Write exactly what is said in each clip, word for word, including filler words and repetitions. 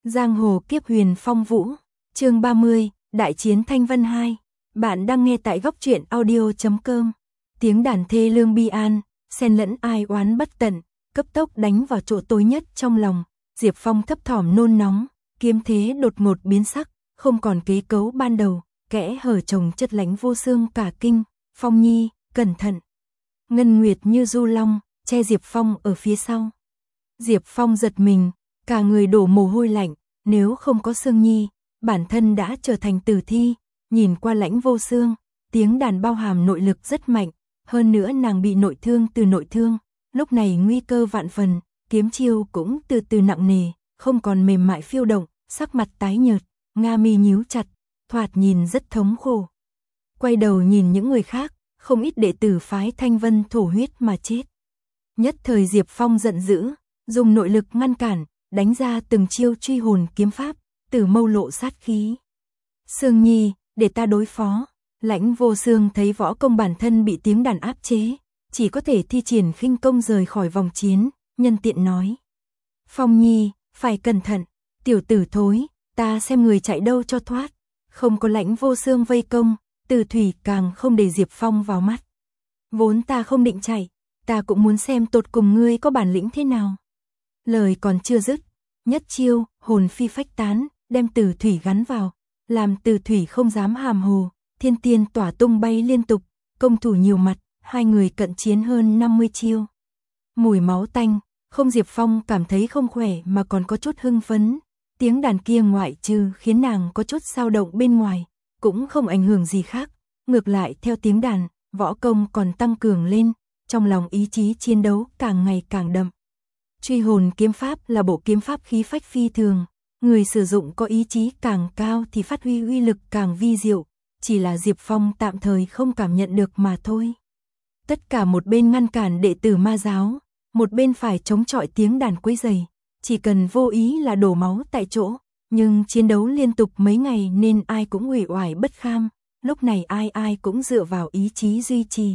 Giang hồ kiếp huyền phong vũ, chương ba mươi, Đại chiến Thanh Vân hai. Bạn đang nghe tại góc truyện audio chấm com. Tiếng đàn thê lương bi an, xen lẫn ai oán bất tận, cấp tốc đánh vào chỗ tối nhất trong lòng. Diệp Phong thấp thỏm nôn nóng, kiếm thế đột ngột biến sắc, không còn kế cấu ban đầu, kẽ hở chồng chất lánh vô xương cả kinh. Phong Nhi, cẩn thận. Ngân Nguyệt như du long, che Diệp Phong ở phía sau. Diệp Phong giật mình, cả người đổ mồ hôi lạnh, nếu không có Sương Nhi, bản thân đã trở thành tử thi. Nhìn qua lãnh vô xương, tiếng đàn bao hàm nội lực rất mạnh, hơn nữa nàng bị nội thương từ nội thương, lúc này nguy cơ vạn phần, kiếm chiêu cũng từ từ nặng nề, không còn mềm mại phiêu động, sắc mặt tái nhợt, nga mi nhíu chặt, thoạt nhìn rất thống khổ. Quay đầu nhìn những người khác, không ít đệ tử phái Thanh Vân thổ huyết mà chết. Nhất thời Diệp Phong giận dữ, dùng nội lực ngăn cản, đánh ra từng chiêu truy hồn kiếm pháp, từ mâu lộ sát khí. Sương Nhi, để ta đối phó. Lãnh vô xương thấy võ công bản thân bị tiếng đàn áp chế, chỉ có thể thi triển khinh công rời khỏi vòng chiến, nhân tiện nói. Phong Nhi, phải cẩn thận, tiểu tử thối, ta xem người chạy đâu cho thoát. Không có lãnh vô xương vây công, Từ Thủy càng không để Diệp Phong vào mắt. Vốn ta không định chạy, ta cũng muốn xem tột cùng ngươi có bản lĩnh thế nào. Lời còn chưa dứt, nhất chiêu, hồn phi phách tán, đem Từ Thủy gắn vào, làm Từ Thủy không dám hàm hồ, thiên tiên tỏa tung bay liên tục, công thủ nhiều mặt, hai người cận chiến hơn năm mươi chiêu. Mùi máu tanh, không Diệp Phong cảm thấy không khỏe mà còn có chút hưng phấn, tiếng đàn kia ngoại trừ khiến nàng có chút dao động bên ngoài, cũng không ảnh hưởng gì khác, ngược lại theo tiếng đàn, võ công còn tăng cường lên, trong lòng ý chí chiến đấu càng ngày càng đậm. Truy hồn kiếm pháp là bộ kiếm pháp khí phách phi thường, người sử dụng có ý chí càng cao thì phát huy uy lực càng vi diệu, chỉ là Diệp Phong tạm thời không cảm nhận được mà thôi. Tất cả một bên ngăn cản đệ tử ma giáo, một bên phải chống chọi tiếng đàn quấy rầy, chỉ cần vô ý là đổ máu tại chỗ, nhưng chiến đấu liên tục mấy ngày nên ai cũng uể oải bất kham, lúc này ai ai cũng dựa vào ý chí duy trì.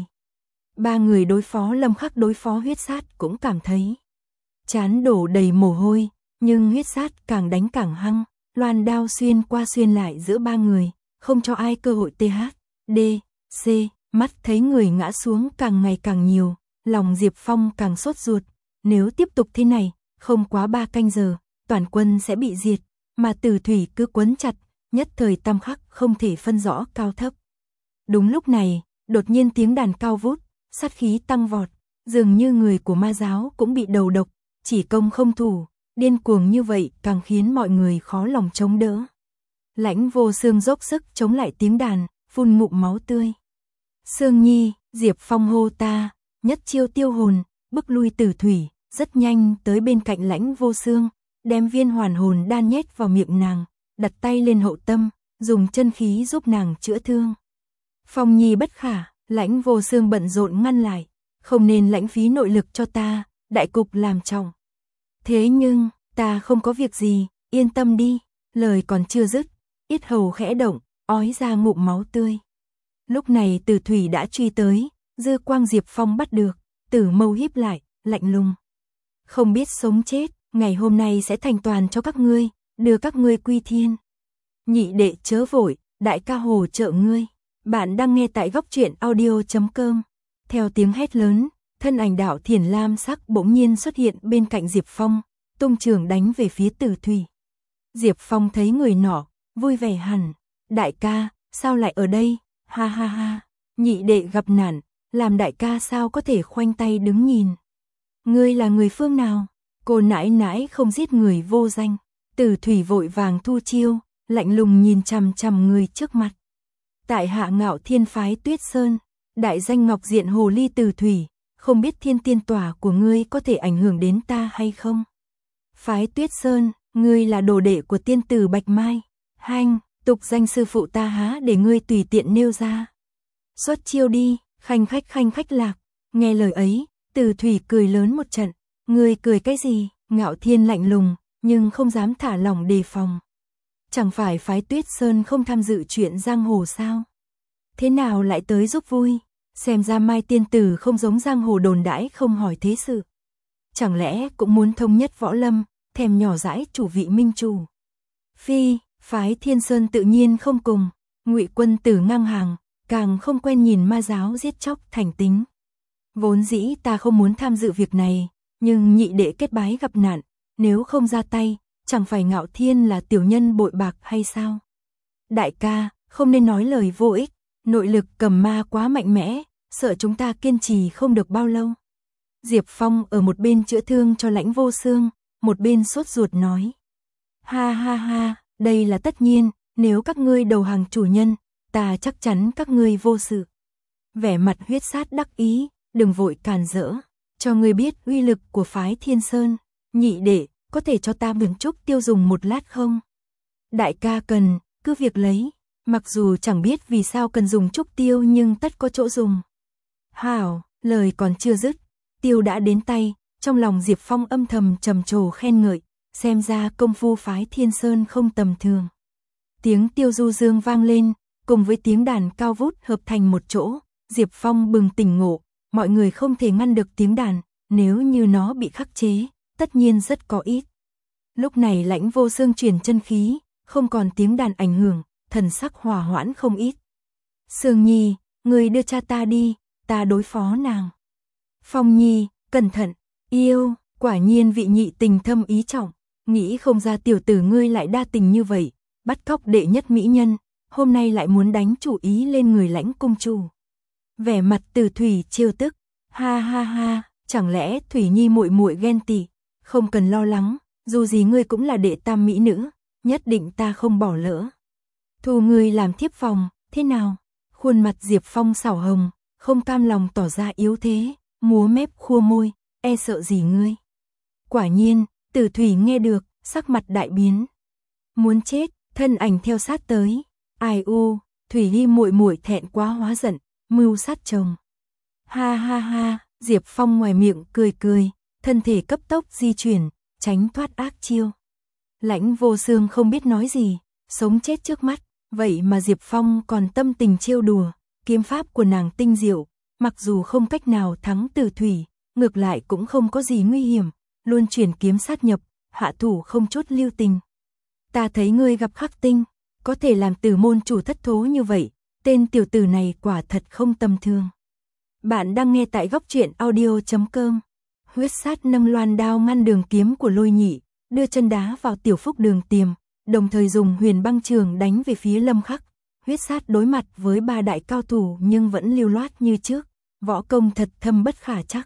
Ba người đối phó Lâm Khắc đối phó huyết sát cũng cảm thấy chán đổ đầy mồ hôi, nhưng huyết sát càng đánh càng hăng, loan đao xuyên qua xuyên lại giữa ba người, không cho ai cơ hội th, d, c, mắt thấy người ngã xuống càng ngày càng nhiều, lòng Diệp Phong càng sốt ruột, nếu tiếp tục thế này, không quá ba canh giờ, toàn quân sẽ bị diệt, mà Từ Thủy cứ quấn chặt, nhất thời tam khắc không thể phân rõ cao thấp. Đúng lúc này, đột nhiên tiếng đàn cao vút, sát khí tăng vọt, dường như người của ma giáo cũng bị đầu độc, chỉ công không thủ, điên cuồng như vậy càng khiến mọi người khó lòng chống đỡ. Lãnh vô xương dốc sức chống lại tiếng đàn, phun ngụm máu tươi. Sương Nhi, Diệp Phong hô ta, nhất chiêu tiêu hồn, bức lui Từ Thủy, rất nhanh tới bên cạnh lãnh vô xương, đem viên hoàn hồn đan nhét vào miệng nàng, đặt tay lên hậu tâm, dùng chân khí giúp nàng chữa thương. Phong Nhi bất khả, lãnh vô xương bận rộn ngăn lại, không nên lãng phí nội lực cho ta, đại cục làm trọng. Thế nhưng, ta không có việc gì, yên tâm đi, lời còn chưa dứt, yết hầu khẽ động, ói ra ngụm máu tươi. Lúc này Từ Thủy đã truy tới, dư quang Diệp Phong bắt được, tử mâu híp lại, lạnh lùng. Không biết sống chết, ngày hôm nay sẽ thành toàn cho các ngươi, đưa các ngươi quy thiên. Nhị đệ chớ vội, đại ca hồ trợ ngươi. Bạn đang nghe tại góc truyện audio chấm com. Theo tiếng hét lớn, thân ảnh đạo thiền lam sắc bỗng nhiên xuất hiện bên cạnh Diệp Phong, tung trường đánh về phía Từ Thủy. Diệp Phong thấy người nọ, vui vẻ hẳn. Đại ca, sao lại ở đây? Ha ha ha, nhị đệ gặp nạn, làm đại ca sao có thể khoanh tay đứng nhìn. Ngươi là người phương nào? Cô nãi nãi không giết người vô danh. Từ Thủy vội vàng thu chiêu, lạnh lùng nhìn chằm chằm người trước mặt. Tại hạ Ngạo Thiên phái Tuyết Sơn, đại danh Ngọc Diện Hồ Ly Từ Thủy, không biết thiên tiên tỏa của ngươi có thể ảnh hưởng đến ta hay không? Phái Tuyết Sơn, ngươi là đồ đệ của tiên tử Bạch Mai. Hanh, tục danh sư phụ ta há để ngươi tùy tiện nêu ra. Xuất chiêu đi, khanh khách khanh khách lạc. Nghe lời ấy, Từ Thủy cười lớn một trận. Ngươi cười cái gì? Ngạo Thiên lạnh lùng, nhưng không dám thả lỏng đề phòng. Chẳng phải phái Tuyết Sơn không tham dự chuyện giang hồ sao? Thế nào lại tới giúp vui? Xem ra Mai tiên tử không giống giang hồ đồn đãi không hỏi thế sự. Chẳng lẽ cũng muốn thống nhất võ lâm, thèm nhỏ dãi chủ vị minh chủ. Phi, phái Thiên Sơn tự nhiên không cùng, Ngụy Quân Tử ngang hàng, càng không quen nhìn ma giáo giết chóc thành tính. Vốn dĩ ta không muốn tham dự việc này, nhưng nhị đệ kết bái gặp nạn, nếu không ra tay, chẳng phải Ngạo Thiên là tiểu nhân bội bạc hay sao? Đại ca, không nên nói lời vô ích, nội lực cầm ma quá mạnh mẽ, sợ chúng ta kiên trì không được bao lâu. Diệp Phong ở một bên chữa thương cho Lãnh Vô Xương, một bên sốt ruột nói. Ha ha ha, đây là tất nhiên, nếu các ngươi đầu hàng chủ nhân, ta chắc chắn các ngươi vô sự. Vẻ mặt Huyết Sát đắc ý, đừng vội càn rỡ, cho ngươi biết uy lực của phái Thiên Sơn, nhị đệ, có thể cho ta mượn chút tiêu dùng một lát không? Đại ca cần, cứ việc lấy, mặc dù chẳng biết vì sao cần dùng trúc tiêu nhưng tất có chỗ dùng. Hảo, lời còn chưa dứt, tiêu đã đến tay, trong lòng Diệp Phong âm thầm trầm trồ khen ngợi, xem ra công phu phái Thiên Sơn không tầm thường. Tiếng tiêu du dương vang lên, cùng với tiếng đàn cao vút hợp thành một chỗ, Diệp Phong bừng tỉnh ngộ, mọi người không thể ngăn được tiếng đàn, nếu như nó bị khắc chế, tất nhiên rất có ít. Lúc này Lãnh Vô Xương chuyển chân khí, không còn tiếng đàn ảnh hưởng, thần sắc hòa hoãn không ít. Sương Nhi, người đưa cha ta đi, ta đối phó nàng. Phong Nhi, cẩn thận, yêu, quả nhiên vị nhị tình thâm ý trọng, nghĩ không ra tiểu tử ngươi lại đa tình như vậy, bắt cóc đệ nhất mỹ nhân, hôm nay lại muốn đánh chủ ý lên người Lãnh cung chủ. Vẻ mặt Từ Thủy trêu tức, ha ha ha, chẳng lẽ Thủy Nhi muội muội ghen tị, không cần lo lắng, dù gì ngươi cũng là đệ tam mỹ nữ, nhất định ta không bỏ lỡ. Thu ngươi làm thiếp phòng, thế nào? Khuôn mặt Diệp Phong xảo hồng, không cam lòng tỏ ra yếu thế, múa mép khua môi, e sợ gì ngươi? Quả nhiên, Từ Thủy nghe được, sắc mặt đại biến. Muốn chết, thân ảnh theo sát tới. Ai u, Thủy Nhi muội muội thẹn quá hóa giận, mưu sát chồng. Ha ha ha, Diệp Phong ngoài miệng cười cười, thân thể cấp tốc di chuyển, tránh thoát ác chiêu. Lãnh Vô Xương không biết nói gì, sống chết trước mắt, vậy mà Diệp Phong còn tâm tình trêu đùa, kiếm pháp của nàng tinh diệu, mặc dù không cách nào thắng Từ Thủy, ngược lại cũng không có gì nguy hiểm, luôn chuyển kiếm sát nhập, hạ thủ không chút lưu tình. Ta thấy ngươi gặp khắc tinh, có thể làm Tử môn chủ thất thố như vậy, tên tiểu tử này quả thật không tầm thường. Bạn đang nghe tại góc truyện audio chấm com. Huyết Sát nâng loan đao ngăn đường kiếm của Lôi Nhị, đưa chân đá vào tiểu phúc đường tiềm, đồng thời dùng huyền băng trường đánh về phía Lâm Khắc. Huyết Sát đối mặt với ba đại cao thủ nhưng vẫn lưu loát như trước, võ công thật thâm bất khả trắc.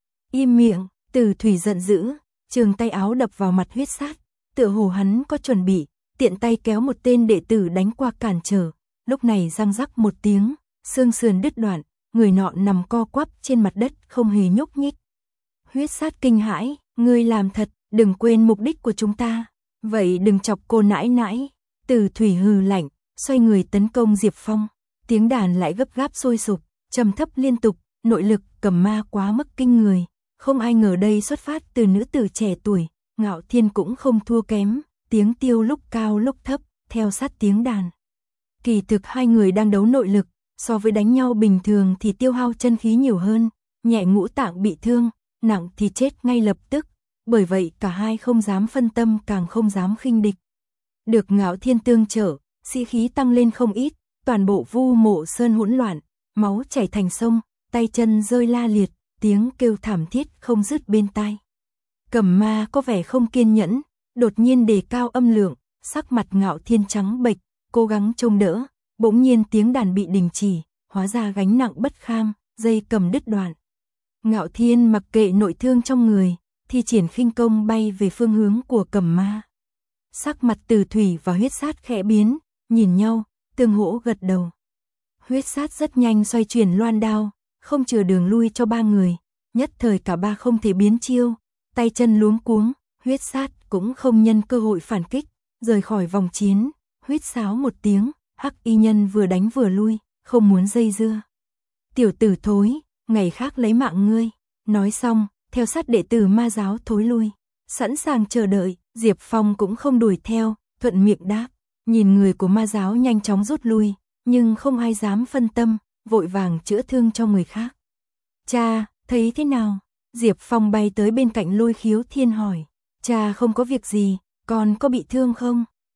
Im miệng, Từ Thủy giận dữ, trường tay áo đập vào mặt Huyết Sát, tựa hồ hắn có chuẩn bị, tiện tay kéo một tên đệ tử đánh qua cản trở. Lúc này răng rắc một tiếng, xương sườn đứt đoạn, người nọ nằm co quắp trên mặt đất không hề nhúc nhích. Huyết Sát kinh hãi, ngươi làm thật, đừng quên mục đích của chúng ta, vậy đừng chọc cô nãi nãi. Từ Thủy hừ lạnh, xoay người tấn công Diệp Phong, tiếng đàn lại gấp gáp sôi sục, trầm thấp liên tục, nội lực cầm ma quá mức kinh người, không ai ngờ đây xuất phát từ nữ tử trẻ tuổi. Ngạo Thiên cũng không thua kém, tiếng tiêu lúc cao lúc thấp, theo sát tiếng đàn. Kỳ thực hai người đang đấu nội lực, so với đánh nhau bình thường thì tiêu hao chân khí nhiều hơn, nhẹ ngũ tạng bị thương, nặng thì chết ngay lập tức, bởi vậy cả hai không dám phân tâm càng không dám khinh địch. Được Ngạo Thiên tương trợ, sĩ khí tăng lên không ít, toàn bộ Vu Mộ Sơn hỗn loạn, máu chảy thành sông, tay chân rơi la liệt, tiếng kêu thảm thiết không dứt bên tai. Cầm ma có vẻ không kiên nhẫn, đột nhiên đề cao âm lượng, sắc mặt Ngạo Thiên trắng bệch, cố gắng trông đỡ, bỗng nhiên tiếng đàn bị đình chỉ, hóa ra gánh nặng bất kham, dây cầm đứt đoạn. Ngạo Thiên mặc kệ nội thương trong người, thi triển khinh công bay về phương hướng của cầm ma. Sắc mặt Từ Thủy và Huyết Sát khẽ biến, nhìn nhau, tương hỗ gật đầu. Huyết Sát rất nhanh xoay chuyển loan đao, không chừa đường lui cho ba người, nhất thời cả ba không thể biến chiêu, tay chân luống cuống, Huyết Sát cũng không nhân cơ hội phản kích, rời khỏi vòng chiến, huýt sáo một tiếng, Hắc Y Nhân vừa đánh vừa lui, không muốn dây dưa. Tiểu tử thối, ngày khác lấy mạng ngươi. Nói xong, theo sát đệ tử ma giáo thối lui, sẵn sàng chờ đợi. Diệp Phong cũng không đuổi theo, thuận miệng đáp. Nhìn người của ma giáo nhanh chóng rút lui, nhưng không ai dám phân tâm, vội vàng chữa thương cho người khác. Cha, thấy thế nào? Diệp Phong bay tới bên cạnh Lôi Khiếu Thiên hỏi. Cha không có việc gì, con có bị thương không?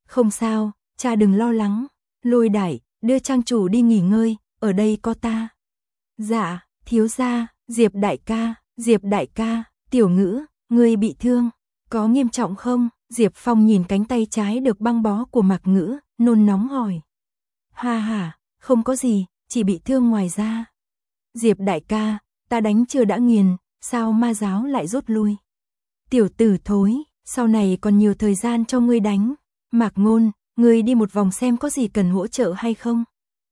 Không sao, cha đừng lo lắng. Lôi Đại, đưa trang chủ đi nghỉ ngơi, ở đây có ta. Dạ, thiếu gia, Diệp đại ca, Diệp đại ca, Tiểu Ngữ, ngươi bị thương, có nghiêm trọng không? Diệp Phong nhìn cánh tay trái được băng bó của Mạc Ngữ, nôn nóng hỏi. Ha ha, không có gì, chỉ bị thương ngoài da. Diệp đại ca, ta đánh chưa đã nghiền, sao ma giáo lại rút lui? Tiểu tử thối, sau này còn nhiều thời gian cho ngươi đánh. Mạc Ngôn, ngươi đi một vòng xem có gì cần hỗ trợ hay không?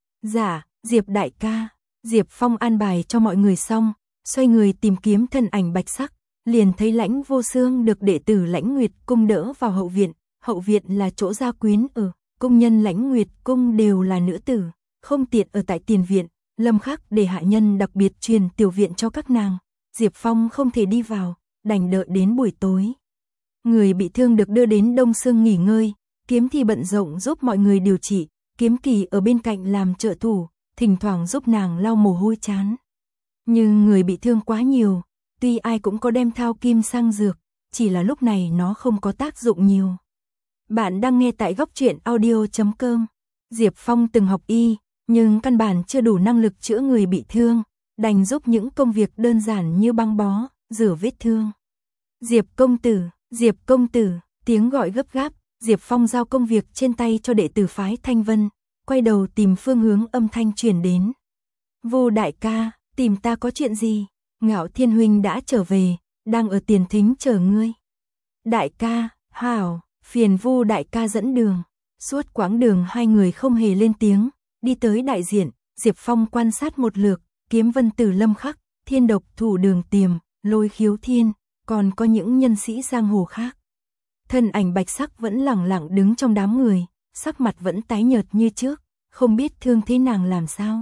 Dạ, Diệp đại ca. Diệp Phong an bài cho mọi người xong, xoay người tìm kiếm thân ảnh Bạch Sắc, liền thấy Lãnh Vô Xương được đệ tử Lãnh Nguyệt cung đỡ vào hậu viện. Hậu viện là chỗ gia quyến ở, cung nhân Lãnh Nguyệt cung đều là nữ tử, không tiện ở tại tiền viện. Lâm Khắc để hạ nhân đặc biệt truyền tiểu viện cho các nàng. Diệp Phong không thể đi vào, đành đợi đến buổi tối. Người bị thương được đưa đến Đông Sương nghỉ ngơi, Kiếm Thì bận rộn giúp mọi người điều trị, Kiếm Kỳ ở bên cạnh làm trợ thủ, thỉnh thoảng giúp nàng lau mồ hôi trán. Nhưng người bị thương quá nhiều, tuy ai cũng có đem thao kim sang dược, chỉ là lúc này nó không có tác dụng nhiều. Bạn đang nghe tại góc truyện audio chấm com. Diệp Phong từng học y, nhưng căn bản chưa đủ năng lực chữa người bị thương, đành giúp những công việc đơn giản như băng bó, rửa vết thương. Diệp công tử, Diệp công tử, tiếng gọi gấp gáp, Diệp Phong giao công việc trên tay cho đệ tử phái Thanh Vân, quay đầu tìm phương hướng âm thanh truyền đến. Vô đại ca, tìm ta có chuyện gì? Ngạo Thiên huynh đã trở về, đang ở tiền thính chờ ngươi. Đại ca, hảo, phiền Vô đại ca dẫn đường. Suốt quãng đường hai người không hề lên tiếng, đi tới đại diện, Diệp Phong quan sát một lượt, Kiếm Vân Tử Lâm Khắc, Thiên Độc Thủ Đường Tiềm, Lôi Khiếu Thiên, còn có những nhân sĩ giang hồ khác. Thân ảnh Bạch Sắc vẫn lẳng lặng đứng trong đám người, sắc mặt vẫn tái nhợt như trước, không biết thương thế nàng làm sao.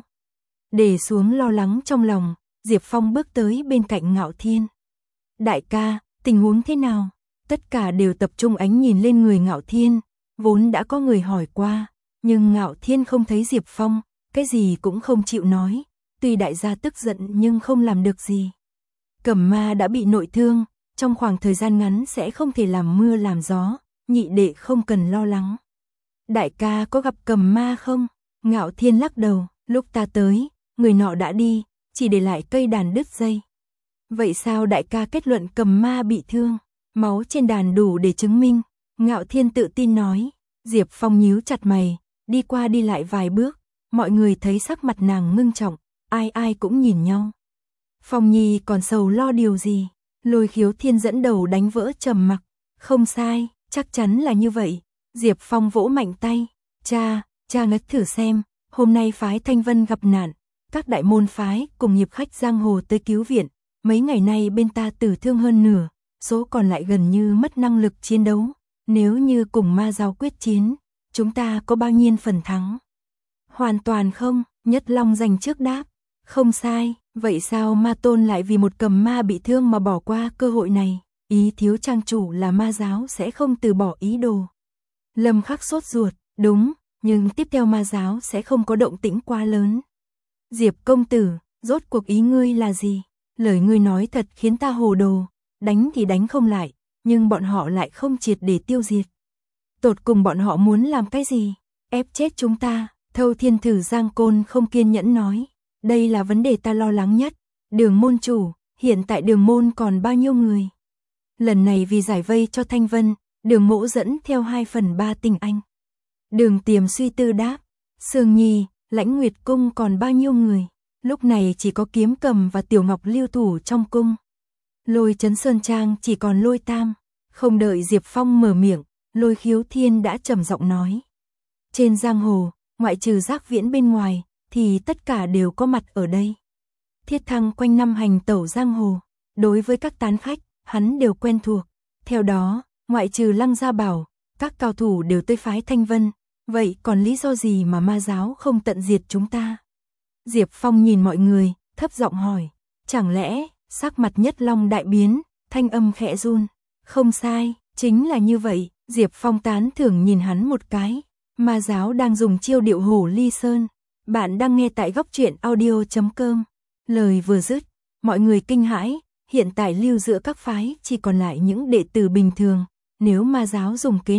Để xuống lo lắng trong lòng, Diệp Phong bước tới bên cạnh Ngạo Thiên. Đại ca, tình huống thế nào? Tất cả đều tập trung ánh nhìn lên người Ngạo Thiên, vốn đã có người hỏi qua, nhưng Ngạo Thiên không thấy Diệp Phong, cái gì cũng không chịu nói, tuy đại gia tức giận nhưng không làm được gì. Cẩm Ma đã bị nội thương, trong khoảng thời gian ngắn sẽ không thể làm mưa làm gió, nhị đệ không cần lo lắng. Đại ca có gặp Cẩm Ma không? Ngạo Thiên lắc đầu, lúc ta tới, người nọ đã đi, chỉ để lại cây đàn đứt dây. Vậy sao đại ca kết luận Cẩm Ma bị thương? Máu trên đàn đủ để chứng minh. Ngạo Thiên tự tin nói. Diệp Phong nhíu chặt mày, đi qua đi lại vài bước, mọi người thấy sắc mặt nàng ngưng trọng, ai ai cũng nhìn nhau. Phong Nhi còn sầu lo điều gì? Lôi Khiếu Thiên dẫn đầu đánh vỡ trầm mặc. Không sai, chắc chắn là như vậy. Diệp Phong vỗ mạnh tay. Cha, cha ngất thử xem, hôm nay phái Thanh Vân gặp nạn, các đại môn phái cùng hiệp khách giang hồ tới cứu viện, mấy ngày nay bên ta tử thương hơn nửa, số còn lại gần như mất năng lực chiến đấu. Nếu như cùng ma giáo quyết chiến, chúng ta có bao nhiêu phần thắng? Hoàn toàn không, Nhất Long giành trước đáp. Không sai, vậy sao ma tôn lại vì một Cẩm Ma bị thương mà bỏ qua cơ hội này? Ý thiếu trang chủ là ma giáo sẽ không từ bỏ ý đồ. Lâm Khắc sốt ruột, đúng, nhưng tiếp theo ma giáo sẽ không có động tĩnh quá lớn. Diệp công tử, rốt cuộc ý ngươi là gì? Lời ngươi nói thật khiến ta hồ đồ, đánh thì đánh không lại, nhưng bọn họ lại không triệt để tiêu diệt. Tột cùng bọn họ muốn làm cái gì? Ép chết chúng ta. Thâu Thiên Thử Giang Côn không kiên nhẫn nói. Đây là vấn đề ta lo lắng nhất. Đường môn chủ, hiện tại đường môn còn bao nhiêu người? Lần này vì giải vây cho Thanh Vân, đường mỗ dẫn theo hai phần ba tinh anh. Đường Tiềm suy tư đáp. Sương Nhi, Lãnh Nguyệt cung còn bao nhiêu người? Lúc này chỉ có Kiếm Cầm và Tiểu Ngọc lưu thủ trong cung. Lôi Trấn Sơn Trang chỉ còn Lôi Tam. Không đợi Diệp Phong mở miệng, Lôi Khiếu Thiên đã trầm giọng nói. Trên giang hồ, ngoại trừ Giác Viễn bên ngoài, thì tất cả đều có mặt ở đây. Thiết Thăng quanh năm hành tẩu giang hồ, đối với các tán khách, hắn đều quen thuộc. Theo đó, ngoại trừ Lăng Gia Bảo, các cao thủ đều tới phái Thanh Vân, vậy còn lý do gì mà ma giáo không tận diệt chúng ta? Diệp Phong nhìn mọi người, thấp giọng hỏi, chẳng lẽ, sắc mặt Nhất Long đại biến, thanh âm khẽ run. Không sai, chính là như vậy. Diệp Phong tán thưởng nhìn hắn một cái. Ma giáo đang dùng chiêu điệu hổ ly sơn. Bạn đang nghe tại góc truyện audio chấm com. Lời vừa dứt, mọi người kinh hãi. Hiện tại lưu giữa các phái chỉ còn lại những đệ tử bình thường. Nếu ma giáo dùng kế này,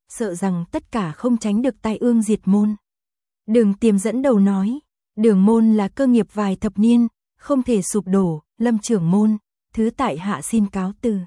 sợ rằng tất cả không tránh được tai ương diệt môn. Đường Tiềm dẫn đầu nói, Đường môn là cơ nghiệp vài thập niên, không thể sụp đổ, Lâm trưởng môn, thứ tại hạ xin cáo từ.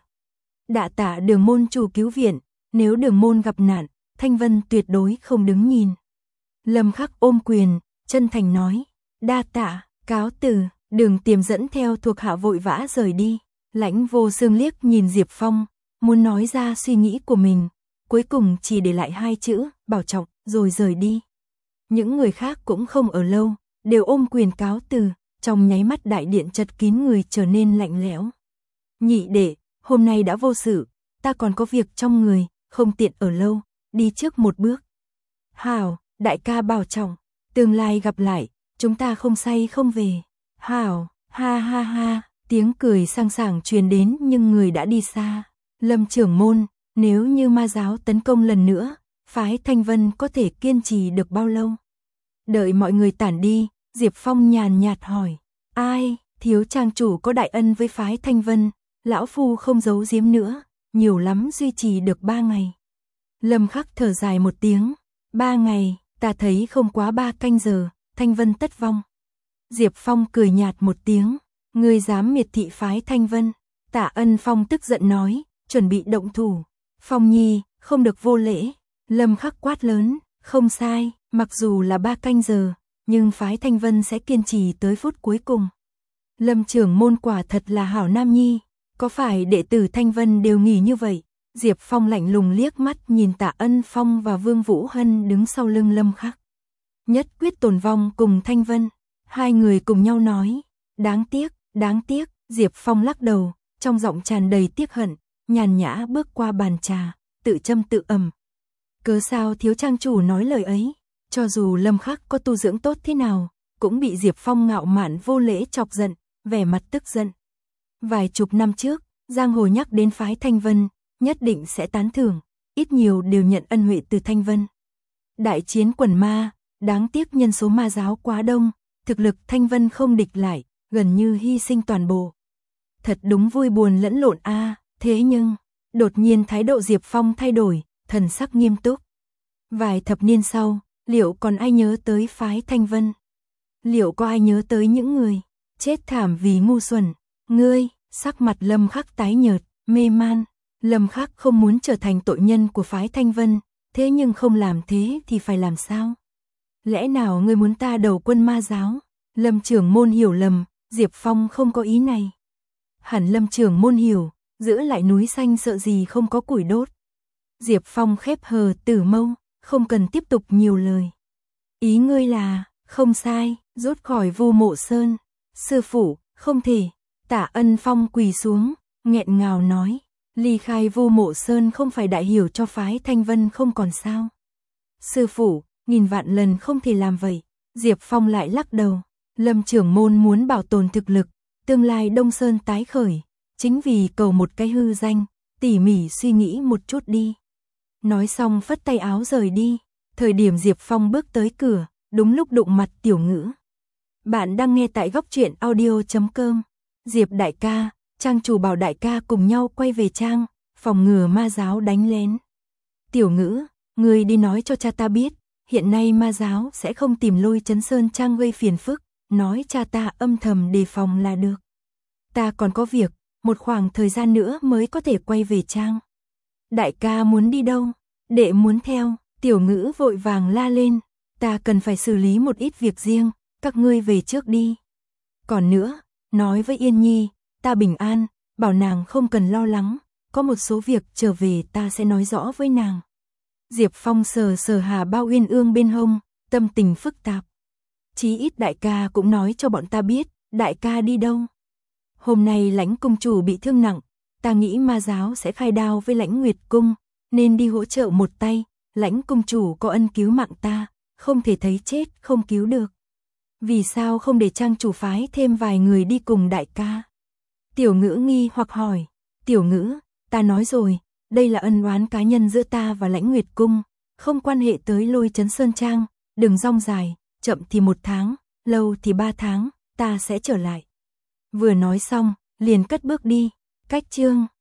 Đạ tạ Đường môn chủ cứu viện, nếu Đường môn gặp nạn, Thanh Vân tuyệt đối không đứng nhìn. Lâm Khắc ôm quyền, chân thành nói, đa tạ, cáo từ. Đường Tiềm dẫn theo thuộc hạ vội vã rời đi. Lãnh Vô Xương liếc nhìn Diệp Phong, muốn nói ra suy nghĩ của mình, cuối cùng chỉ để lại hai chữ, bảo trọng, rồi rời đi. Những người khác cũng không ở lâu, đều ôm quyền cáo từ, trong nháy mắt đại điện chật kín người trở nên lạnh lẽo. Nhị đệ, hôm nay đã vô sự, ta còn có việc trong người, không tiện ở lâu, đi trước một bước. Hảo, đại ca bảo trọng, tương lai gặp lại, chúng ta không say không về. Hảo, ha ha ha, tiếng cười sang sảng truyền đến nhưng người đã đi xa. Lâm trưởng môn, nếu như ma giáo tấn công lần nữa, phái Thanh Vân có thể kiên trì được bao lâu? Đợi mọi người tản đi, Diệp Phong nhàn nhạt hỏi, ai, thiếu trang chủ có đại ân với phái Thanh Vân, lão phu không giấu giếm nữa, nhiều lắm duy trì được ba ngày. Lâm Khắc thở dài một tiếng, ba ngày, ta thấy không quá ba canh giờ, Thanh Vân tất vong. Diệp Phong cười nhạt một tiếng, ngươi dám miệt thị phái Thanh Vân. Tạ Ân Phong tức giận nói, chuẩn bị động thủ. Phong nhi, không được vô lễ. Lâm Khắc quát lớn, không sai, mặc dù là ba canh giờ, nhưng phái Thanh Vân sẽ kiên trì tới phút cuối cùng. Lâm trưởng môn quả thật là hảo nam nhi, có phải đệ tử Thanh Vân đều nghỉ như vậy? Diệp Phong lạnh lùng liếc mắt nhìn Tạ Ân Phong và Vương Vũ Hân đứng sau lưng Lâm Khắc. Nhất quyết tồn vong cùng Thanh Vân. Hai người cùng nhau nói, đáng tiếc, đáng tiếc, Diệp Phong lắc đầu, trong giọng tràn đầy tiếc hận, nhàn nhã bước qua bàn trà, tự châm tự ầm. Cớ sao thiếu trang chủ nói lời ấy, cho dù Lâm Khắc có tu dưỡng tốt thế nào, cũng bị Diệp Phong ngạo mạn vô lễ chọc giận, vẻ mặt tức giận. Vài chục năm trước, giang hồ nhắc đến phái Thanh Vân, nhất định sẽ tán thưởng, ít nhiều đều nhận ân huệ từ Thanh Vân. Đại chiến quần ma, đáng tiếc nhân số ma giáo quá đông, thực lực Thanh Vân không địch lại, gần như hy sinh toàn bộ. Thật đúng vui buồn lẫn lộn a, à, thế nhưng, đột nhiên thái độ Diệp Phong thay đổi, thần sắc nghiêm túc. Vài thập niên sau, liệu còn ai nhớ tới phái Thanh Vân? Liệu có ai nhớ tới những người chết thảm vì ngu xuẩn? Ngươi, sắc mặt Lâm Khắc tái nhợt, mê man. Lâm Khắc không muốn trở thành tội nhân của phái Thanh Vân, thế nhưng không làm thế thì phải làm sao? Lẽ nào ngươi muốn ta đầu quân ma giáo? Lâm trưởng môn hiểu lầm, Diệp Phong không có ý này. Hẳn Lâm trưởng môn hiểu, giữ lại núi xanh sợ gì không có củi đốt. Diệp Phong khép hờ tử mâu, không cần tiếp tục nhiều lời. Ý ngươi là, không sai, rút khỏi Vu Mộ Sơn. Sư phụ, không thể. Tạ Ân Phong quỳ xuống, nghẹn ngào nói, ly khai Vu Mộ Sơn không phải đại hiểu cho phái Thanh Vân không còn sao? Sư phụ, nghìn vạn lần không thể làm vậy. Diệp Phong lại lắc đầu. Lâm trưởng môn muốn bảo tồn thực lực, tương lai Đông Sơn tái khởi, chính vì cầu một cái hư danh, tỉ mỉ suy nghĩ một chút đi. Nói xong phất tay áo rời đi, thời điểm Diệp Phong bước tới cửa, đúng lúc đụng mặt Tiểu Ngữ. Bạn đang nghe tại góc truyện audio chấm com. Diệp đại ca, trang chủ bảo đại ca cùng nhau quay về trang, phòng ngừa ma giáo đánh lén. Tiểu Ngữ, người đi nói cho cha ta biết, hiện nay ma giáo sẽ không tìm Lôi Chấn Sơn trang gây phiền phức, nói cha ta âm thầm đề phòng là được. Ta còn có việc, một khoảng thời gian nữa mới có thể quay về trang. Đại ca muốn đi đâu? Đệ muốn theo. Tiểu Ngữ vội vàng la lên, ta cần phải xử lý một ít việc riêng, các ngươi về trước đi. Còn nữa, nói với Yên Nhi, ta bình an, bảo nàng không cần lo lắng, có một số việc trở về ta sẽ nói rõ với nàng. Diệp Phong sờ sờ Hà Bao Uyên Ương bên hông, tâm tình phức tạp. Chí ít đại ca cũng nói cho bọn ta biết, đại ca đi đâu. Hôm nay Lãnh cung chủ bị thương nặng, ta nghĩ ma giáo sẽ khai đao với Lãnh Nguyệt cung, nên đi hỗ trợ một tay. Lãnh cung chủ có ân cứu mạng ta, không thể thấy chết không cứu được. Vì sao không để trang chủ phái thêm vài người đi cùng đại ca? Tiểu Ngữ nghi hoặc hỏi. Tiểu Ngữ, ta nói rồi, đây là ân oán cá nhân giữa ta và Lãnh Nguyệt cung, không quan hệ tới Lôi Chấn Sơn trang, đừng rong dài, chậm thì một tháng, lâu thì ba tháng, ta sẽ trở lại. Vừa nói xong, liền cất bước đi. Cách chương